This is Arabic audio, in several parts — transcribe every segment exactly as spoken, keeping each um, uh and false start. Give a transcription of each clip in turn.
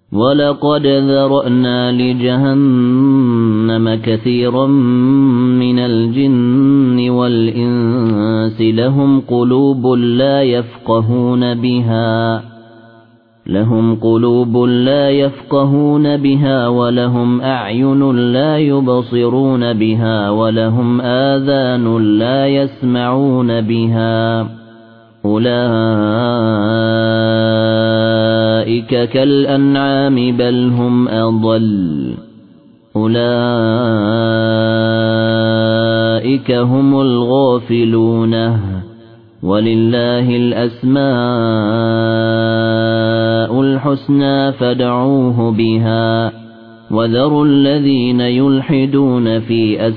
وَلَقَدْ ذَرَأْنَا لِجَهَنَّمَ كَثِيرًا مِنَ الْجِنِّ وَالْإِنسِ لَهُمْ قُلُوبٌ لا يَفْقَهُونَ بِهَا لَهُمْ قُلُوبٌ لا يَفْقَهُونَ بِهَا وَلَهُمْ أَعْيُنٌ لا يُبْصِرُونَ بِهَا وَلَهُمْ آذَانٌ لا يَسْمَعُونَ بِهَا أُولَئِكَ كَالْأَنْعَامِ بَلْ هُمْ أَضَلُّ أُولَئِكَ هُمُ الْغَافِلُونَ وَلِلَّهِ الْأَسْمَاءُ الْحُسْنَى فَادْعُوهُ بِهَا وَذَرُوا الَّذِينَ يُلْحِدُونَ فِي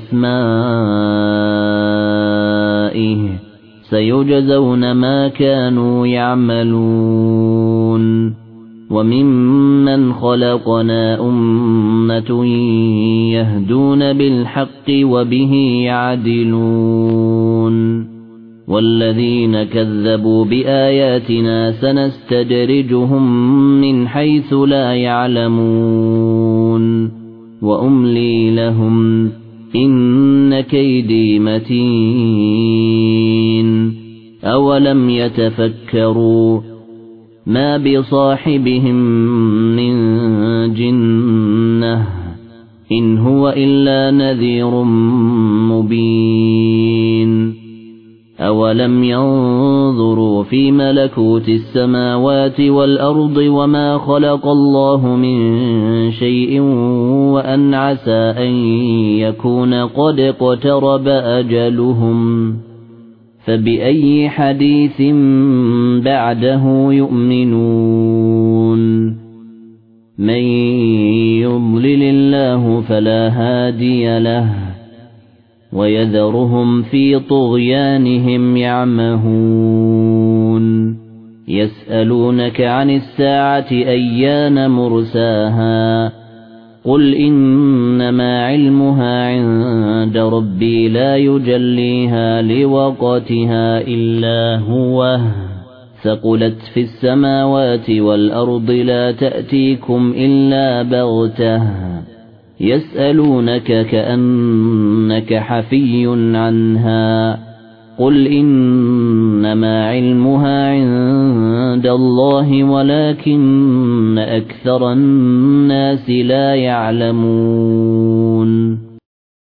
أَسْمَائِهِ سَيُجْزَوْنَ مَا كَانُوا يَعْمَلُونَ وَمِمَّنْ خَلَقْنَا أُمَّةٌ يَهْدُونَ بِالْحَقِّ وَبِهِ يَعْدِلُونَ وَالَّذِينَ كَذَّبُوا بِآيَاتِنَا سَنَسْتَدْرِجُهُم مِّنْ حَيْثُ لَا يَعْلَمُونَ وَأُمْلِي لَهُمْ إِنَّ كَيْدِي مَتِينٌ أَوَلَمْ يَتَفَكَّرُوا مَا بِصَاحِبِهِم مِّن جِنَّةٍ إِنْ هُوَ إِلَّا نَذِيرٌ مُبِينٌ أَوَلَمْ يَنظُرُوا فِي مَلَكُوتِ السَّمَاوَاتِ وَالْأَرْضِ وَمَا خَلَقَ اللَّهُ مِن شَيْءٍ وَأَنْ عَسَىٰ أَن يَكُونَ قَدِ اقْتَرَبَ أَجَلُهُمْ فَبِأَيِّ حَدِيثٍ بَعْدَهُ يُؤْمِنُونَ مَن يُضْلِلِ اللَّهُ فَلَا هَادِيَ لَهُ وَيَذَرُهُمْ فِي طُغْيَانِهِمْ يَعْمَهُونَ يَسْأَلُونَكَ عَنِ السَّاعَةِ أَيَّانَ مُرْسَاهَا قُلْ إِنَّمَا عِلْمُهَا عِندَ رَبِّي لَا يُجَلِّيهَا لِوَقْتِهَا إِلَّا هُوَ ثَقُلَتْ فِي السَّمَاوَاتِ وَالْأَرْضِ لَا تَأْتِيكُمْ إِلَّا بَغْتَةً يَسْأَلُونَكَ كَأَنَّكَ حَفِيٌّ عَنْهَا قُلْ إِنَّمَا عِلْمُهَا عِندَ اللَّهِ وَلَكِنَّ أَكْثَرَ النَّاسِ لَا يَعْلَمُونَ